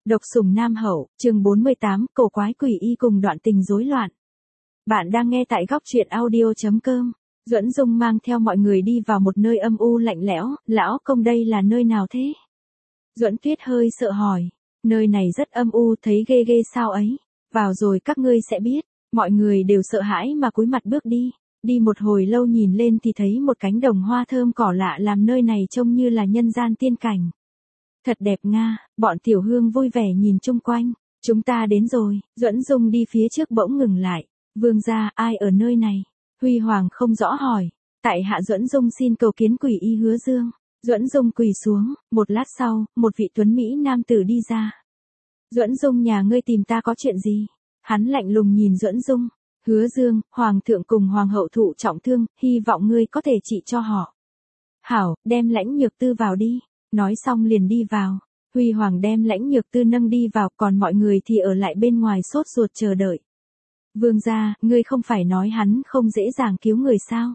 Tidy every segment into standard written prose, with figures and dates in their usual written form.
Độc sủng Nam Hậu, chương 48, cổ quái quỷ y cùng đoạn tình rối loạn. Bạn đang nghe tại góc truyện audio.com. Duẫn Dung mang theo mọi người đi vào một nơi âm u lạnh lẽo, lão công đây là nơi nào thế? Duẫn Tuyết hơi sợ hỏi, nơi này rất âm u thấy ghê ghê sao ấy, vào rồi các ngươi sẽ biết, mọi người đều sợ hãi mà cúi mặt bước đi. Đi một hồi lâu nhìn lên thì thấy một cánh đồng hoa thơm cỏ lạ làm nơi này trông như là nhân gian tiên cảnh. Thật đẹp nga, bọn Tiểu Hương vui vẻ nhìn chung quanh, chúng ta đến rồi, Duẫn Dung đi phía trước bỗng ngừng lại, vương gia ai ở nơi này, Huy Hoàng không rõ hỏi, tại hạ Duẫn Dung xin cầu kiến quỷ y Hứa Dương, Duẫn Dung quỳ xuống, một lát sau, một vị tuấn Mỹ nam tử đi ra. Duẫn Dung nhà ngươi tìm ta có chuyện gì? Hắn lạnh lùng nhìn Duẫn Dung, Hứa Dương, Hoàng thượng cùng Hoàng hậu thụ trọng thương, hy vọng ngươi có thể trị cho họ. Hảo, đem Lãnh Nhược Tư vào đi. Nói xong liền đi vào, Huy Hoàng đem Lãnh Nhược Tư nâng đi vào, còn mọi người thì ở lại bên ngoài sốt ruột chờ đợi. Vương gia, ngươi không phải nói hắn không dễ dàng cứu người sao?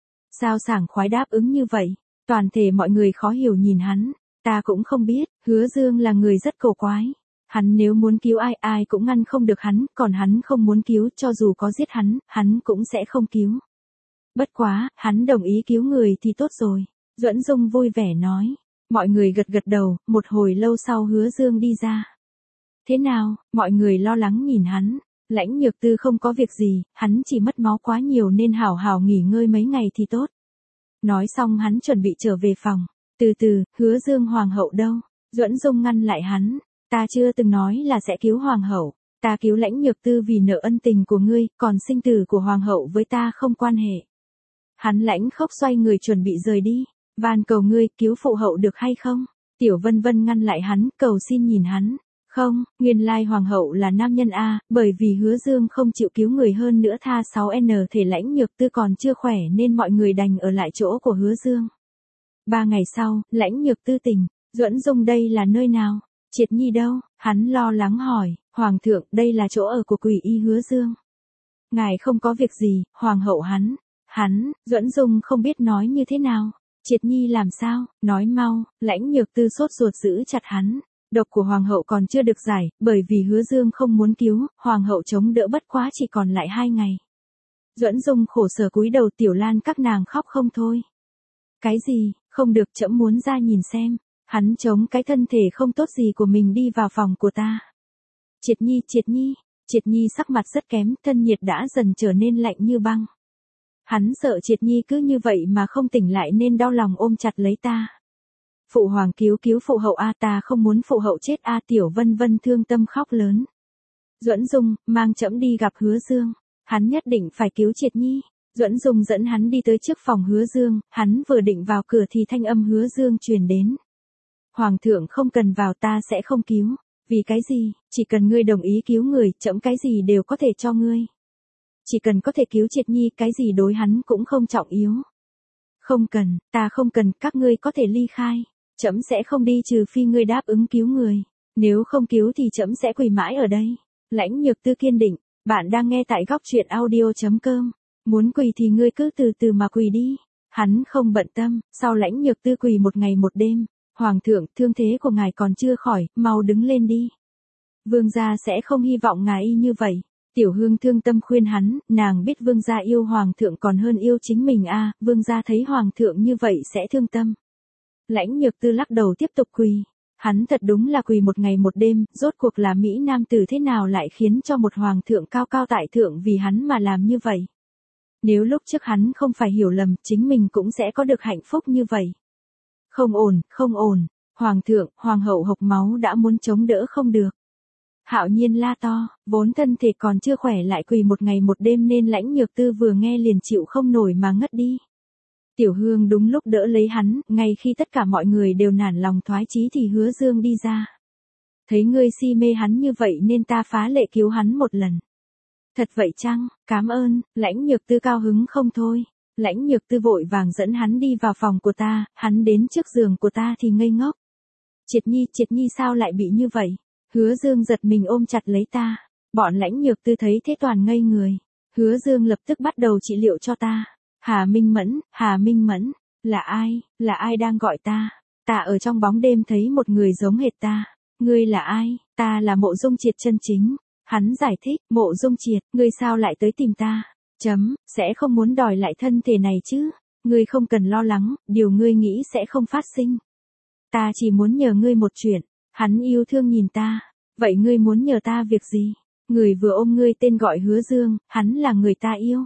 Sao sảng khoái đáp ứng như vậy? Toàn thể mọi người khó hiểu nhìn hắn, ta cũng không biết, Hứa Dương là người rất cổ quái. Hắn nếu muốn cứu ai ai cũng ngăn không được hắn, còn hắn không muốn cứu cho dù có giết hắn cũng sẽ không cứu. Bất quá, hắn đồng ý cứu người thì tốt rồi, Duẫn Dung vui vẻ nói. Mọi người gật gật đầu, một hồi lâu sau Hứa Dương đi ra. Thế nào, mọi người lo lắng nhìn hắn, Lãnh Nhược Tư không có việc gì, hắn chỉ mất máu quá nhiều nên hảo hảo nghỉ ngơi mấy ngày thì tốt. Nói xong hắn chuẩn bị trở về phòng, từ từ, Hứa Dương Hoàng hậu đâu? Duẫn Dung ngăn lại hắn, ta chưa từng nói là sẽ cứu Hoàng hậu, ta cứu Lãnh Nhược Tư vì nợ ân tình của ngươi, còn sinh tử của Hoàng hậu với ta không quan hệ. Hắn lãnh khốc xoay người chuẩn bị rời đi. Van cầu ngươi cứu phụ hậu được hay không? Tiểu Vân Vân ngăn lại hắn, cầu xin nhìn hắn. Không, nguyên lai Hoàng hậu là nam nhân a, bởi vì Hứa Dương không chịu cứu người hơn nữa tha 6N thể Lãnh Nhược Tư còn chưa khỏe nên mọi người đành ở lại chỗ của Hứa Dương. 3 ngày sau, Lãnh Nhược Tư tỉnh, Duẫn Dung đây là nơi nào? Triệt Nhi đâu? Hắn lo lắng hỏi, Hoàng thượng đây là chỗ ở của quỷ y Hứa Dương. Ngài không có việc gì, Hoàng hậu hắn, Duẫn Dung không biết nói như thế nào. Triệt Nhi làm sao, nói mau, Lãnh Nhược Tư sốt ruột giữ chặt hắn. Độc của Hoàng hậu còn chưa được giải, bởi vì Hứa Dương không muốn cứu, Hoàng hậu chống đỡ bất quá chỉ còn lại 2 ngày. Duẫn Dung khổ sở cúi đầu, Tiểu Lan các nàng khóc không thôi. Cái gì, không được, trẫm muốn ra nhìn xem. Hắn chống cái thân thể không tốt gì của mình đi vào phòng của ta. Triệt Nhi sắc mặt rất kém, thân nhiệt đã dần trở nên lạnh như băng. Hắn sợ Triệt Nhi cứ như vậy mà không tỉnh lại nên đau lòng ôm chặt lấy ta. Phụ hoàng cứu phụ hậu a, ta không muốn phụ hậu chết a. Tiểu Vân Vân thương tâm khóc lớn. Duẫn Dung, mang trẫm đi gặp Hứa Dương. Hắn nhất định phải cứu Triệt Nhi. Duẫn Dung dẫn hắn đi tới trước phòng Hứa Dương, hắn vừa định vào cửa thì thanh âm Hứa Dương truyền đến. Hoàng thượng không cần vào, ta sẽ không cứu. Vì cái gì, chỉ cần ngươi đồng ý cứu người, trẫm cái gì đều có thể cho ngươi. Chỉ cần có thể cứu Triệt Nhi, cái gì đối hắn cũng không trọng yếu. Không cần, ta không cần, các ngươi có thể ly khai. Trẫm sẽ không đi trừ phi ngươi đáp ứng cứu người. Nếu không cứu thì trẫm sẽ quỳ mãi ở đây. Lãnh Nhược Tư kiên định, bạn đang nghe tại góc truyện audio.com. Muốn quỳ thì ngươi cứ từ từ mà quỳ đi. Hắn không bận tâm, sau Lãnh Nhược Tư quỳ 1 ngày 1 đêm. Hoàng thượng, thương thế của ngài còn chưa khỏi, mau đứng lên đi. Vương gia sẽ không hy vọng ngài y như vậy. Tiểu Hương thương tâm khuyên hắn, nàng biết vương gia yêu Hoàng thượng còn hơn yêu chính mình a, vương gia thấy Hoàng thượng như vậy sẽ thương tâm. Lãnh Nhược Tư lắc đầu tiếp tục quỳ. Hắn thật đúng là quỳ 1 ngày 1 đêm, rốt cuộc là Mỹ Nam tử thế nào lại khiến cho một Hoàng thượng cao cao tại thượng vì hắn mà làm như vậy. Nếu lúc trước hắn không phải hiểu lầm, chính mình cũng sẽ có được hạnh phúc như vậy. Không ổn, Hoàng thượng, Hoàng hậu hộc máu đã muốn chống đỡ không được. Hạo Nhiên la to, vốn thân thể còn chưa khỏe lại quỳ 1 ngày 1 đêm nên Lãnh Nhược Tư vừa nghe liền chịu không nổi mà ngất đi. Tiểu Hương đúng lúc đỡ lấy hắn, ngay khi tất cả mọi người đều nản lòng thoái chí thì Hứa Dương đi ra. Thấy ngươi si mê hắn như vậy nên ta phá lệ cứu hắn một lần. Thật vậy chăng, cảm ơn, Lãnh Nhược Tư cao hứng không thôi. Lãnh Nhược Tư vội vàng dẫn hắn đi vào phòng của ta, hắn đến trước giường của ta thì ngây ngốc. Triệt Nhi sao lại bị như vậy? Hứa Dương giật mình ôm chặt lấy ta. Bọn Lãnh Nhược Tư thấy thế toàn ngây người. Hứa Dương lập tức bắt đầu trị liệu cho ta. Hà Minh Mẫn, là ai đang gọi ta? Ta ở trong bóng đêm thấy một người giống hệt ta. Ngươi là ai? Ta là Mộ Dung Triệt chân chính. Hắn giải thích, Mộ Dung Triệt, ngươi sao lại tới tìm ta? Sẽ không muốn đòi lại thân thể này chứ? Ngươi không cần lo lắng, điều ngươi nghĩ sẽ không phát sinh. Ta chỉ muốn nhờ ngươi một chuyện. Hắn yêu thương nhìn ta. Vậy ngươi muốn nhờ ta việc gì? Người vừa ôm ngươi tên gọi Hứa Dương, hắn là người ta yêu.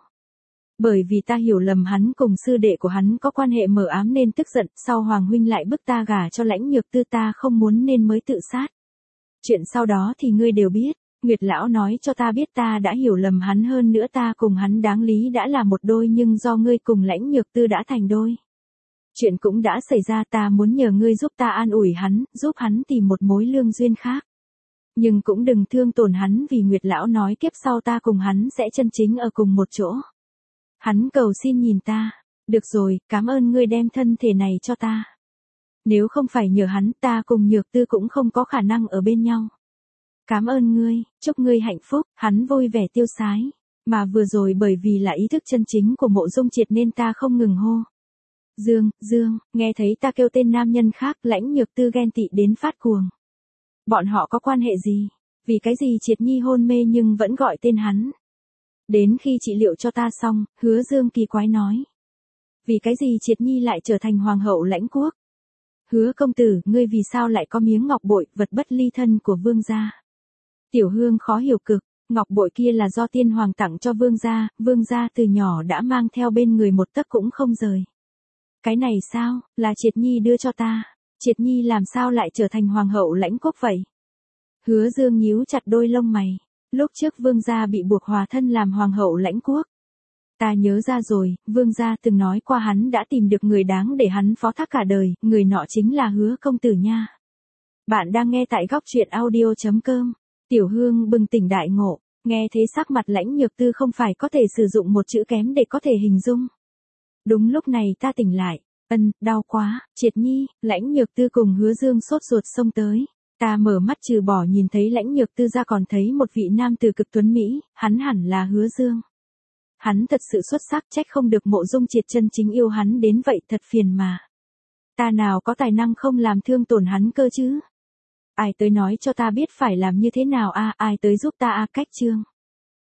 Bởi vì ta hiểu lầm hắn cùng sư đệ của hắn có quan hệ mờ ám nên tức giận, sau Hoàng huynh lại bức ta gả cho Lãnh Nhược Tư, ta không muốn nên mới tự sát. Chuyện sau đó thì ngươi đều biết, Nguyệt lão nói cho ta biết ta đã hiểu lầm hắn, hơn nữa ta cùng hắn đáng lý đã là một đôi, nhưng do ngươi cùng Lãnh Nhược Tư đã thành đôi. Chuyện cũng đã xảy ra, ta muốn nhờ ngươi giúp ta an ủi hắn, giúp hắn tìm một mối lương duyên khác. Nhưng cũng đừng thương tổn hắn, vì Nguyệt lão nói kiếp sau ta cùng hắn sẽ chân chính ở cùng một chỗ. Hắn cầu xin nhìn ta. Được rồi, cảm ơn ngươi đem thân thể này cho ta. Nếu không phải nhờ hắn, ta cùng Nhược Tư cũng không có khả năng ở bên nhau. Cảm ơn ngươi, chúc ngươi hạnh phúc. Hắn vui vẻ tiêu sái. Mà vừa rồi bởi vì là ý thức chân chính của Mộ Dung Triệt nên ta không ngừng hô. Dương, Dương, nghe thấy ta kêu tên nam nhân khác, Lãnh Nhược Tư ghen tị đến phát cuồng. Bọn họ có quan hệ gì? Vì cái gì Triệt Nhi hôn mê nhưng vẫn gọi tên hắn? Đến khi trị liệu cho ta xong, Hứa Dương kỳ quái nói. Vì cái gì Triệt Nhi lại trở thành hoàng hậu Lãnh quốc? Hứa công tử, ngươi vì sao lại có miếng ngọc bội, vật bất ly thân của vương gia? Tiểu Hương khó hiểu cực, ngọc bội kia là do tiên hoàng tặng cho vương gia từ nhỏ đã mang theo bên người một tấc cũng không rời. Cái này sao, là Triệt Nhi đưa cho ta? Triệt Nhi làm sao lại trở thành hoàng hậu Lãnh quốc vậy? Hứa Dương nhíu chặt đôi lông mày. Lúc trước vương gia bị buộc hòa thân làm hoàng hậu Lãnh quốc. Ta nhớ ra rồi, vương gia từng nói qua hắn đã tìm được người đáng để hắn phó thác cả đời, người nọ chính là Hứa công tử nha. Bạn đang nghe tại góc truyện audio.com. Tiểu Hương bừng tỉnh đại ngộ, nghe thế sắc mặt Lãnh Nhược Tư không phải có thể sử dụng một chữ kém để có thể hình dung. Đúng lúc này ta tỉnh lại, đau quá, Triệt Nhi. Lãnh Nhược Tư cùng Hứa Dương sốt ruột xông tới. Ta mở mắt trừ bỏ nhìn thấy Lãnh Nhược Tư ra còn thấy một vị nam tử cực tuấn Mỹ, hắn hẳn là Hứa Dương. Hắn thật sự xuất sắc, trách không được Mộ Dung Triệt chân chính yêu hắn đến vậy, thật phiền mà. Ta nào có tài năng không làm thương tổn hắn cơ chứ? Ai tới nói cho ta biết phải làm như thế nào ai tới giúp ta cách chương.